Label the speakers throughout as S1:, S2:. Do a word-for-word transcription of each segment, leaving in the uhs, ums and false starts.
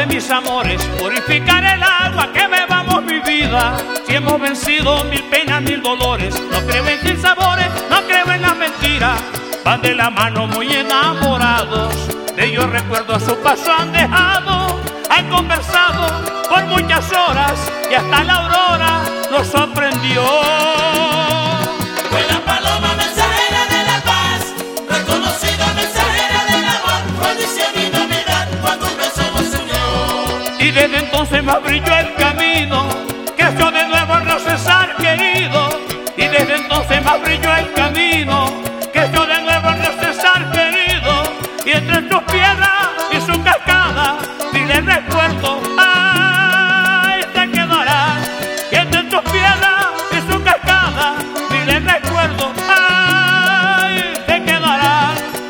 S1: de mis amores, purificar el agua que bebamos mi vida. Si hemos vencido mil penas, mil dolores, no creo en sinsabores, no creo en las mentiras. Van de la mano muy enamorados, de ellos recuerdo a su paso han dejado. Han conversado por muchas horas y hasta la aurora los sorprendió.
S2: Fue la paloma mensajera de la paz, reconocida mensajera del amor, bendición y Navidad cuando un beso nos unió.
S1: Y desde entonces más brilló el camino, creció de nuevo el César querido. Y desde entonces más brilló el camino, creció de nuevo el César querido. Y entre tus piedras y su cascada, dile recuerdo, ay, te quedará. Y entre tus piedras y su cascada, dile recuerdo, ay, te quedará.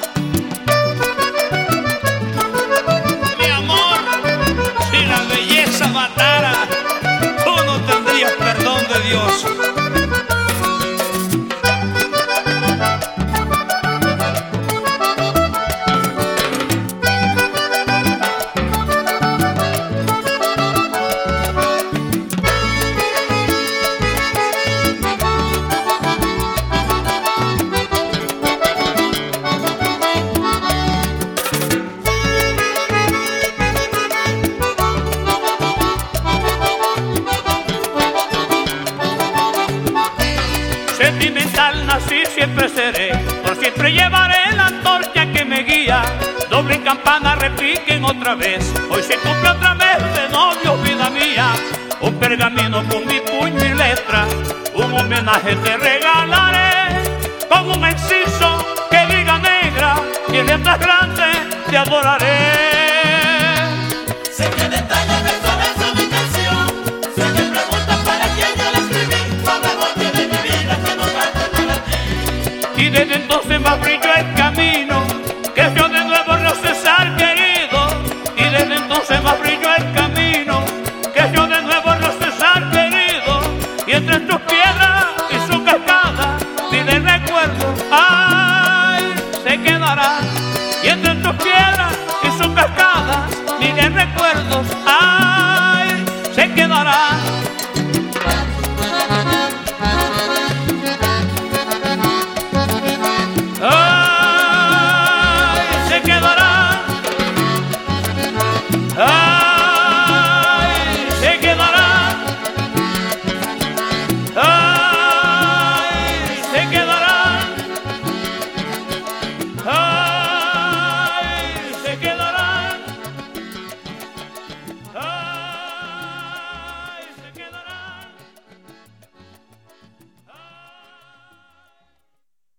S1: Mi amor, si la belleza matara, tú no tendrías perdón de Dios. Sentimental nací, siempre seré, por siempre llevaré la antorcha que me guía. Doble campana repiquen otra vez, hoy se cumple otra vez de novio, vida mía. Un pergamino con mi puño y letra, un homenaje te regalaré, con un inciso que diga negra y en letras grandes te adoraré.
S2: Sé que detalla verso a verso mi canción, sé que preguntas para quién yo la escribí, sobre el de mi vida que no cante para ti.
S1: Y desde entonces más brilló el camino,